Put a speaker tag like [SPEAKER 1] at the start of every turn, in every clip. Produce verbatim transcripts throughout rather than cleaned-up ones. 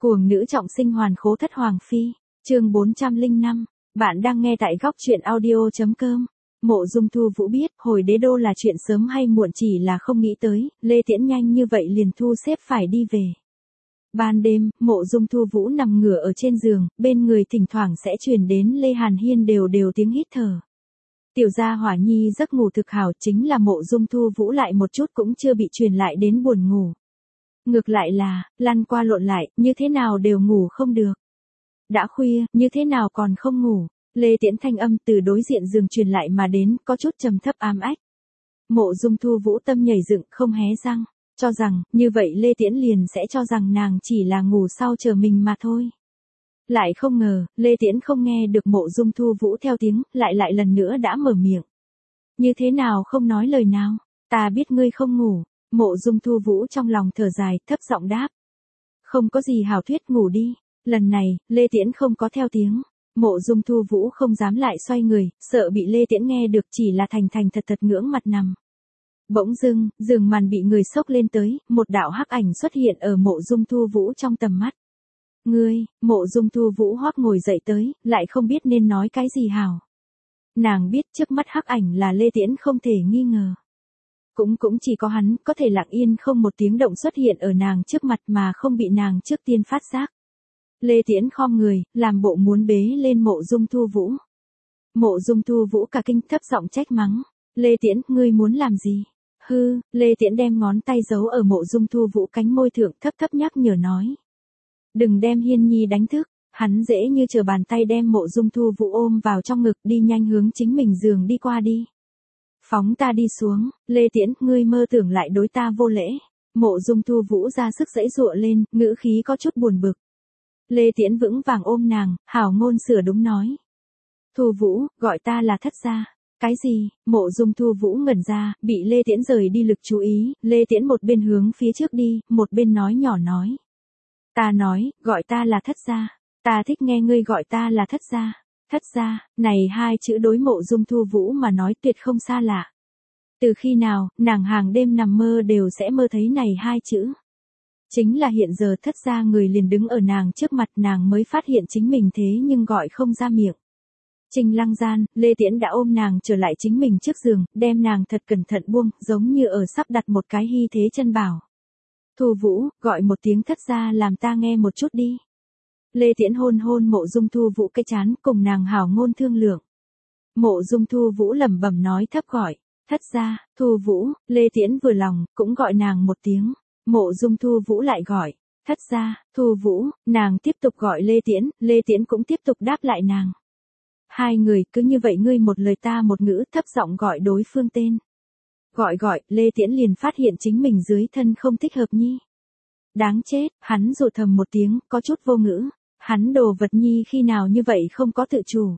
[SPEAKER 1] Cuồng nữ trọng sinh hoàn khố thất hoàng phi, chương bốn trăm lẻ năm, bạn đang nghe tại góc truyện audio.com. Mộ Dung Thu Vũ biết, hồi đế đô là chuyện sớm hay muộn, chỉ là không nghĩ tới, Lê Tiễn nhanh như vậy liền thu xếp phải đi về. Ban đêm, Mộ Dung Thu Vũ nằm ngửa ở trên giường, bên người thỉnh thoảng sẽ truyền đến Lê Hàn Hiên đều đều tiếng hít thở. Tiểu gia hỏa nhi giấc ngủ thực hảo, chính là Mộ Dung Thu Vũ lại một chút cũng chưa bị truyền lại đến buồn ngủ. Ngược lại là, lăn qua lộn lại, như thế nào đều ngủ không được. Đã khuya, như thế nào còn không ngủ. Lê Tiễn thanh âm từ đối diện giường truyền lại mà đến, có chút trầm thấp ám ách. Mộ Dung Thu Vũ tâm nhảy dựng, không hé răng, cho rằng, như vậy Lê Tiễn liền sẽ cho rằng nàng chỉ là ngủ sau chờ mình mà thôi. Lại không ngờ, Lê Tiễn không nghe được Mộ Dung Thu Vũ theo tiếng, lại lại lần nữa đã mở miệng. Như thế nào không nói lời nào, ta biết ngươi không ngủ. Mộ Dung Thu Vũ trong lòng thở dài, thấp giọng đáp. Không có gì hảo thuyết, ngủ đi. Lần này, Lê Tiễn không có theo tiếng. Mộ Dung Thu Vũ không dám lại xoay người, sợ bị Lê Tiễn nghe được, chỉ là thành thành thật thật ngưỡng mặt nằm. Bỗng dưng, giường màn bị người xốc lên tới, một đạo hắc ảnh xuất hiện ở Mộ Dung Thu Vũ trong tầm mắt. Ngươi, Mộ Dung Thu Vũ hót ngồi dậy tới, lại không biết nên nói cái gì hảo. Nàng biết trước mắt hắc ảnh là Lê Tiễn không thể nghi ngờ. Cũng cũng chỉ có hắn có thể lặng yên không một tiếng động xuất hiện ở nàng trước mặt mà không bị nàng trước tiên phát giác. Lê Tiễn khom người, làm bộ muốn bế lên Mộ Dung Thu Vũ. Mộ Dung Thu Vũ cả kinh, thấp giọng trách mắng. Lê Tiễn, ngươi muốn làm gì? Hư, Lê Tiễn đem ngón tay giấu ở Mộ Dung Thu Vũ cánh môi thượng, thấp thấp nhắc nhở nói. Đừng đem Hiên Nhi đánh thức. Hắn dễ như trở bàn tay đem Mộ Dung Thu Vũ ôm vào trong ngực, đi nhanh hướng chính mình giường đi qua đi. Phóng ta đi xuống, Lê Tiễn, ngươi mơ tưởng lại đối ta vô lễ. Mộ Dung Thu Vũ ra sức giãy giụa lên, ngữ khí có chút buồn bực. Lê Tiễn vững vàng ôm nàng, hảo ngôn sửa đúng nói. Thu Vũ, gọi ta là thất gia. Cái gì? Mộ Dung Thu Vũ ngẩn ra, bị Lê Tiễn rời đi lực chú ý, Lê Tiễn một bên hướng phía trước đi, một bên nói nhỏ nói. Ta nói, gọi ta là thất gia. Ta thích nghe ngươi gọi ta là thất gia. Thất gia, này hai chữ đối Mộ Dung Thu Vũ mà nói tuyệt không xa lạ. Từ khi nào, nàng hàng đêm nằm mơ đều sẽ mơ thấy này hai chữ. Chính là hiện giờ thất gia người liền đứng ở nàng trước mặt, nàng mới phát hiện chính mình thế nhưng gọi không ra miệng. Trình lăng gian, Lê Tiễn đã ôm nàng trở lại chính mình trước giường, đem nàng thật cẩn thận buông, giống như ở sắp đặt một cái hy thế chân bảo. Thu Vũ, gọi một tiếng thất gia làm ta nghe một chút đi. Lê Tiễn hôn hôn Mộ Dung Thu Vũ cái trán, cùng nàng hảo ngôn thương lượng. Mộ Dung Thu Vũ lẩm bẩm nói thấp gọi, thất gia, Thu Vũ. Lê Tiễn vừa lòng, cũng gọi nàng một tiếng. Mộ Dung Thu Vũ lại gọi, thất gia, Thu Vũ. Nàng tiếp tục gọi Lê Tiễn, Lê Tiễn cũng tiếp tục đáp lại nàng. Hai người cứ như vậy ngươi một lời ta một ngữ, thấp giọng gọi đối phương tên. Gọi gọi, Lê Tiễn liền phát hiện chính mình dưới thân không thích hợp nhi. Đáng chết, hắn rụt thầm một tiếng, có chút vô ngữ. Hắn đồ vật nhi khi nào như vậy không có tự chủ.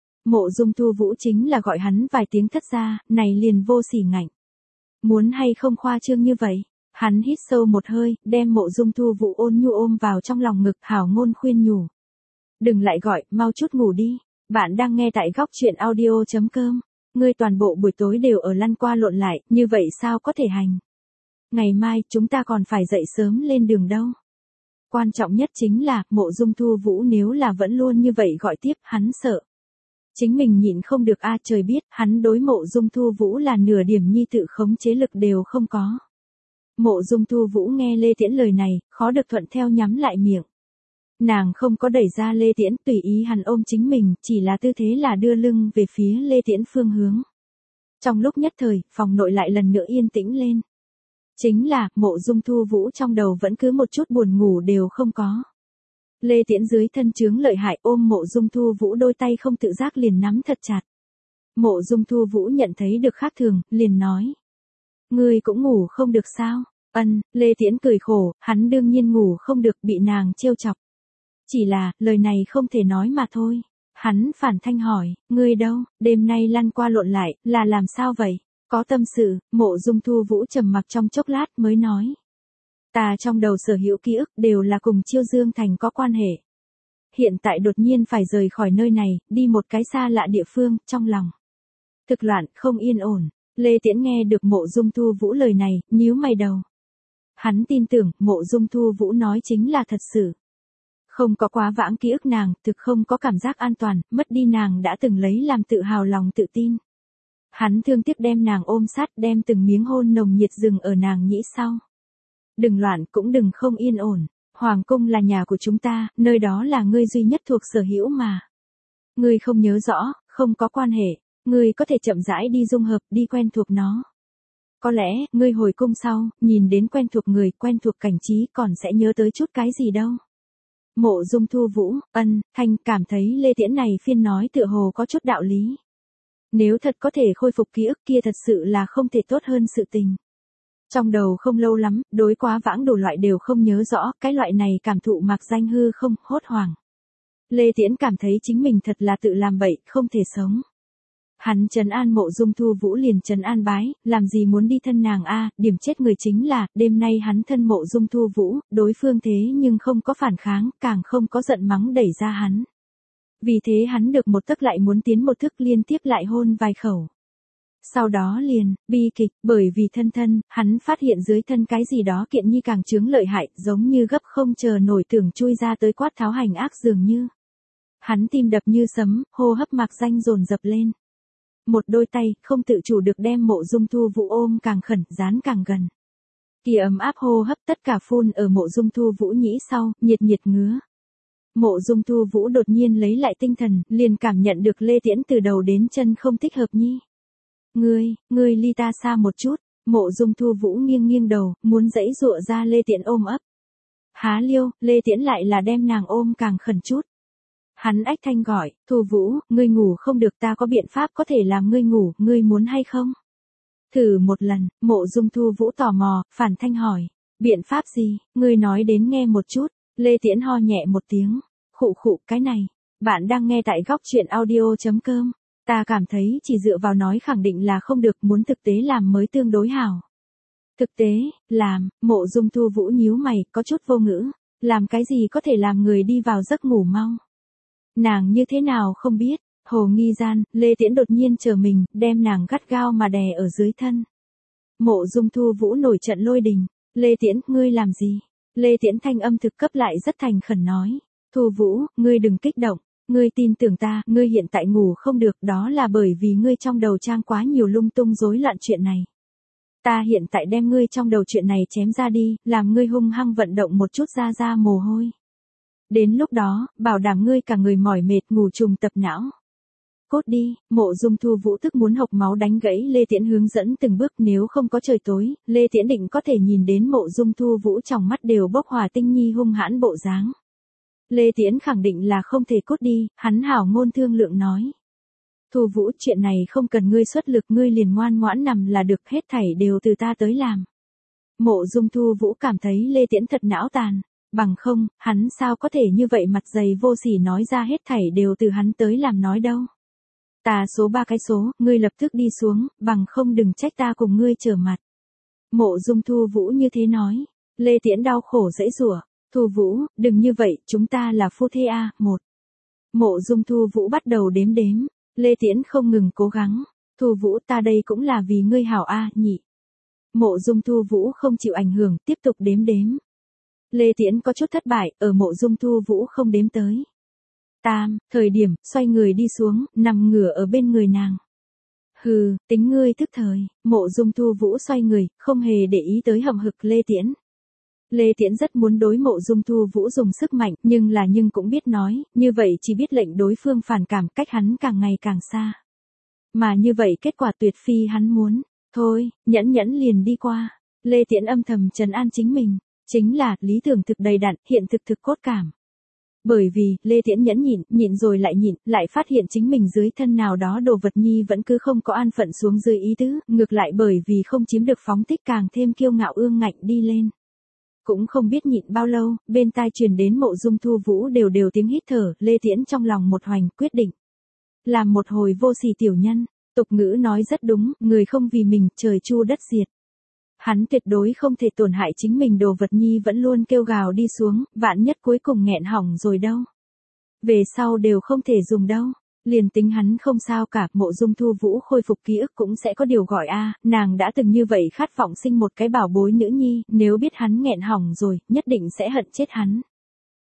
[SPEAKER 1] Mộ Dung Thu Vũ chính là gọi hắn vài tiếng thất gia, này liền vô sỉ ngạnh. Muốn hay không khoa trương như vậy. Hắn hít sâu một hơi, đem Mộ Dung Thu Vũ ôn nhu ôm vào trong lòng ngực, hảo ngôn khuyên nhủ. Đừng lại gọi, mau chút ngủ đi. Bạn đang nghe tại góc truyện audio.com. Ngươi toàn bộ buổi tối đều ở lăn qua lộn lại, như vậy sao có thể hành. Ngày mai, chúng ta còn phải dậy sớm lên đường đâu. Quan trọng nhất chính là, Mộ Dung Thu Vũ nếu là vẫn luôn như vậy gọi tiếp, hắn sợ. Chính mình nhịn không được a trời biết, hắn đối Mộ Dung Thu Vũ là nửa điểm nhi tự khống chế lực đều không có. Mộ Dung Thu Vũ nghe Lê Tiễn lời này, khó được thuận theo nhắm lại miệng. Nàng không có đẩy ra Lê Tiễn, tùy ý hắn ôm chính mình, chỉ là tư thế là đưa lưng về phía Lê Tiễn phương hướng. Trong lúc nhất thời, phòng nội lại lần nữa yên tĩnh lên. Chính là, Mộ Dung Thu Vũ trong đầu vẫn cứ một chút buồn ngủ đều không có. Lê Tiễn dưới thân chướng lợi hại ôm Mộ Dung Thu Vũ đôi tay không tự giác liền nắm thật chặt. Mộ Dung Thu Vũ nhận thấy được khác thường, liền nói. Ngươi cũng ngủ không được sao? Ân, Lê Tiễn cười khổ, hắn đương nhiên ngủ không được, bị nàng trêu chọc. Chỉ là, lời này không thể nói mà thôi. Hắn phản thanh hỏi, ngươi đâu, đêm nay lăn qua lộn lại, là làm sao vậy? Có tâm sự. Mộ Dung Thu Vũ trầm mặc trong chốc lát mới nói. Ta trong đầu sở hữu ký ức đều là cùng Chiêu Dương Thành có quan hệ. Hiện tại đột nhiên phải rời khỏi nơi này, đi một cái xa lạ địa phương, trong lòng thực loạn, không yên ổn. Lê Tiễn nghe được Mộ Dung Thu Vũ lời này, nhíu mày đầu. Hắn tin tưởng, Mộ Dung Thu Vũ nói chính là thật sự. Không có quá vãng ký ức nàng, thực không có cảm giác an toàn, mất đi nàng đã từng lấy làm tự hào lòng tự tin. Hắn thương tiếc đem nàng ôm sát, đem từng miếng hôn nồng nhiệt dừng ở nàng nhĩ sau. Đừng loạn cũng đừng không yên ổn, Hoàng cung là nhà của chúng ta, nơi đó là ngươi duy nhất thuộc sở hữu mà. Ngươi không nhớ rõ, không có quan hệ, ngươi có thể chậm rãi đi dung hợp, đi quen thuộc nó. Có lẽ, ngươi hồi cung sau, nhìn đến quen thuộc người, quen thuộc cảnh trí còn sẽ nhớ tới chút cái gì đâu. Mộ Dung Thu Vũ, ân, Thanh cảm thấy Lê Tiễn này phiên nói tựa hồ có chút đạo lý. Nếu thật có thể khôi phục ký ức kia thật sự là không thể tốt hơn sự tình. Trong đầu không lâu lắm, đối quá vãng đủ loại đều không nhớ rõ, cái loại này cảm thụ mạc danh hư không, hốt hoảng. Lê Tiễn cảm thấy chính mình thật là tự làm bậy, không thể sống. Hắn trấn an Mộ Dung Thu Vũ liền trấn an bái, làm gì muốn đi thân nàng a, điểm chết người chính là, đêm nay hắn thân Mộ Dung Thu Vũ, đối phương thế nhưng không có phản kháng, càng không có giận mắng đẩy ra hắn. Vì thế hắn được một tức lại muốn tiến một thức liên tiếp lại hôn vài khẩu. Sau đó liền, bi kịch, bởi vì thân thân, hắn phát hiện dưới thân cái gì đó kiện nhi càng chướng lợi hại, giống như gấp không chờ nổi tưởng chui ra tới quát tháo hành ác dường như. Hắn tim đập như sấm, hô hấp mạc danh dồn dập lên. Một đôi tay, không tự chủ được đem Mộ Dung Thu Vũ ôm càng khẩn, dán càng gần. Kia ấm áp hô hấp tất cả phun ở Mộ Dung Thu Vũ nhĩ sau, nhiệt nhiệt ngứa. Mộ Dung Thu Vũ đột nhiên lấy lại tinh thần, liền cảm nhận được Lê Tiễn từ đầu đến chân không thích hợp nhi. Ngươi, ngươi ly ta xa một chút, Mộ Dung Thu Vũ nghiêng nghiêng đầu, muốn dãy dụa ra Lê Tiễn ôm ấp. Há liêu, Lê Tiễn lại là đem nàng ôm càng khẩn chút. Hắn ách thanh gọi, Thu Vũ, ngươi ngủ không được, ta có biện pháp có thể làm ngươi ngủ, ngươi muốn hay không? Thử một lần, Mộ Dung Thu Vũ tò mò, phản thanh hỏi, biện pháp gì, ngươi nói đến nghe một chút. Lê Tiễn ho nhẹ một tiếng, khụ khụ, cái này, bạn đang nghe tại góc truyện audio chấm com. Ta cảm thấy chỉ dựa vào nói khẳng định là không được, muốn thực tế làm mới tương đối hảo. Thực tế, làm, Mộ Dung Thu Vũ nhíu mày, có chút vô ngữ, làm cái gì có thể làm người đi vào giấc ngủ mau. Nàng như thế nào không biết, hồ nghi gian, Lê Tiễn đột nhiên chờ mình, đem nàng gắt gao mà đè ở dưới thân. Mộ Dung Thu Vũ nổi trận lôi đình, Lê Tiễn, ngươi làm gì? Lê Tiễn thanh âm thực cấp lại rất thành khẩn nói, Thu Vũ, ngươi đừng kích động, ngươi tin tưởng ta, ngươi hiện tại ngủ không được, đó là bởi vì ngươi trong đầu trang quá nhiều lung tung rối loạn chuyện này. Ta hiện tại đem ngươi trong đầu chuyện này chém ra đi, làm ngươi hung hăng vận động một chút ra ra mồ hôi. Đến lúc đó, bảo đảm ngươi cả người mỏi mệt ngủ trùng tập não. Cốt đi, Mộ Dung Thu Vũ tức muốn hộc máu đánh gãy Lê Tiễn hướng dẫn từng bước, nếu không có trời tối, Lê Tiễn định có thể nhìn đến Mộ Dung Thu Vũ trong mắt đều bốc hỏa tinh nhi hung hãn bộ dáng. Lê Tiễn khẳng định là không thể cốt đi, hắn hảo ngôn thương lượng nói. Thu Vũ, chuyện này không cần ngươi xuất lực, ngươi liền ngoan ngoãn nằm là được, hết thảy đều từ ta tới làm. Mộ Dung Thu Vũ cảm thấy Lê Tiễn thật não tàn, bằng không, hắn sao có thể như vậy mặt dày vô sỉ nói ra hết thảy đều từ hắn tới làm nói đâu. Ta số ba cái số, ngươi lập tức đi xuống, bằng không đừng trách ta cùng ngươi trở mặt. Mộ Dung Thu Vũ như thế nói, Lê Tiễn đau khổ dãy rủa, Thu Vũ, đừng như vậy, chúng ta là phu thê a, một. Mộ Dung Thu Vũ bắt đầu đếm đếm, Lê Tiễn không ngừng cố gắng, Thu Vũ, ta đây cũng là vì ngươi hảo a, nhị. Mộ Dung Thu Vũ không chịu ảnh hưởng, tiếp tục đếm đếm. Lê Tiễn có chút thất bại, ở Mộ Dung Thu Vũ không đếm tới. Tam, thời điểm, xoay người đi xuống, nằm ngửa ở bên người nàng. Hừ, tính ngươi tức thời, Mộ Dung Thu Vũ xoay người, không hề để ý tới hậm hực Lê Tiễn. Lê Tiễn rất muốn đối Mộ Dung Thu Vũ dùng sức mạnh, nhưng là nhưng cũng biết nói, như vậy chỉ biết lệnh đối phương phản cảm, cách hắn càng ngày càng xa. Mà như vậy kết quả tuyệt phi hắn muốn, thôi, nhẫn nhẫn liền đi qua. Lê Tiễn âm thầm trấn an chính mình, chính là, lý tưởng thực đầy đặn, hiện thực thực cốt cảm. Bởi vì, Lê Tiễn nhẫn nhịn, nhịn rồi lại nhịn, lại phát hiện chính mình dưới thân nào đó đồ vật nhi vẫn cứ không có an phận xuống dưới ý tứ, ngược lại bởi vì không chiếm được phóng thích càng thêm kiêu ngạo ương ngạnh đi lên. Cũng không biết nhịn bao lâu, bên tai truyền đến Mộ Dung Thu Vũ đều đều tiếng hít thở, Lê Tiễn trong lòng một hoành, quyết định. Làm một hồi vô sỉ tiểu nhân, tục ngữ nói rất đúng, người không vì mình, trời chu đất diệt. Hắn tuyệt đối không thể tổn hại chính mình, đồ vật nhi vẫn luôn kêu gào đi xuống, vạn nhất cuối cùng nghẹn hỏng rồi đâu. Về sau đều không thể dùng đâu. Liền tính hắn không sao cả, Mộ Dung Thu Vũ khôi phục ký ức cũng sẽ có điều gọi a, nàng đã từng như vậy khát vọng sinh một cái bảo bối nữ nhi, nếu biết hắn nghẹn hỏng rồi, nhất định sẽ hận chết hắn.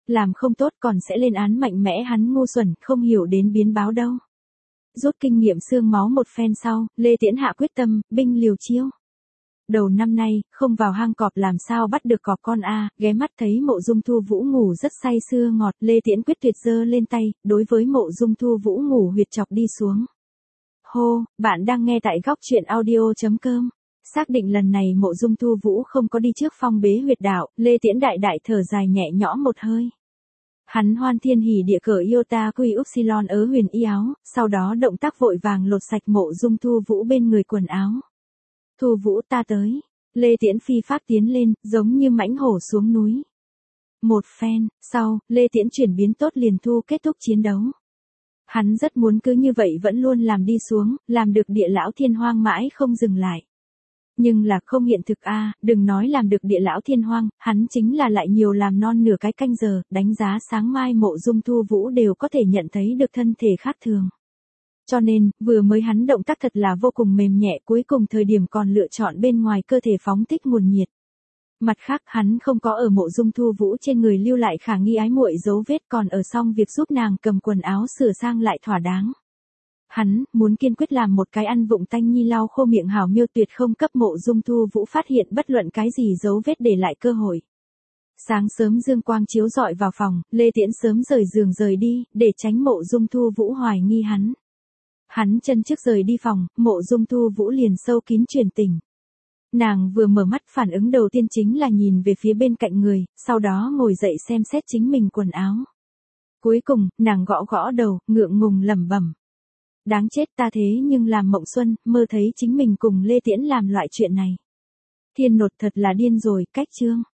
[SPEAKER 1] Làm không tốt còn sẽ lên án mạnh mẽ hắn ngu xuẩn, không hiểu đến biến báo đâu. Rút kinh nghiệm xương máu một phen sau, Lê Tiễn hạ quyết tâm, binh liều chiêu. Đầu năm nay, không vào hang cọp làm sao bắt được cọp con a, ghé mắt thấy Mộ Dung Thu Vũ ngủ rất say sưa ngọt, Lê Tiễn quyết tuyệt giơ lên tay, đối với Mộ Dung Thu Vũ ngủ huyệt chọc đi xuống. Hô, bạn đang nghe tại góc truyện audio chấm com. Xác định lần này Mộ Dung Thu Vũ không có đi trước phong bế huyệt đạo, Lê Tiễn đại đại thở dài nhẹ nhõm một hơi. Hắn hoan thiên hỉ địa cởi iota quy upsilon ớ huyền y áo, sau đó động tác vội vàng lột sạch Mộ Dung Thu Vũ bên người quần áo. Thu Vũ ta tới. Lê Tiễn phi pháp tiến lên, giống như mãnh hổ xuống núi. Một phen, sau, Lê Tiễn chuyển biến tốt liền thu kết thúc chiến đấu. Hắn rất muốn cứ như vậy vẫn luôn làm đi xuống, làm được địa lão thiên hoang mãi không dừng lại. Nhưng là không hiện thực a, à, đừng nói làm được địa lão thiên hoang, hắn chính là lại nhiều làm non nửa cái canh giờ, đánh giá sáng mai Mộ Dung Thu Vũ đều có thể nhận thấy được thân thể khác thường. Cho nên, vừa mới hắn động tác thật là vô cùng mềm nhẹ, cuối cùng thời điểm còn lựa chọn bên ngoài cơ thể phóng thích nguồn nhiệt. Mặt khác hắn không có ở Mộ Dung Thu Vũ trên người lưu lại khả nghi ái muội dấu vết, còn ở xong việc giúp nàng cầm quần áo sửa sang lại thỏa đáng. Hắn, muốn kiên quyết làm một cái ăn vụng tanh nhi lau khô miệng hảo miêu tuyệt không cấp Mộ Dung Thu Vũ phát hiện bất luận cái gì dấu vết để lại cơ hội. Sáng sớm dương quang chiếu rọi vào phòng, Lê Tiễn sớm rời giường rời đi, để tránh Mộ Dung Thu Vũ hoài nghi hắn. Hắn chân trước rời đi phòng, Mộ Dung Thu Vũ liền sâu kín truyền tình. Nàng vừa mở mắt phản ứng đầu tiên chính là nhìn về phía bên cạnh người, sau đó ngồi dậy xem xét chính mình quần áo. Cuối cùng, nàng gõ gõ đầu, ngượng ngùng lẩm bẩm. Đáng chết ta thế nhưng làm mộng xuân, mơ thấy chính mình cùng Lê Tiễn làm loại chuyện này. Thiên nột thật là điên rồi, cách chương.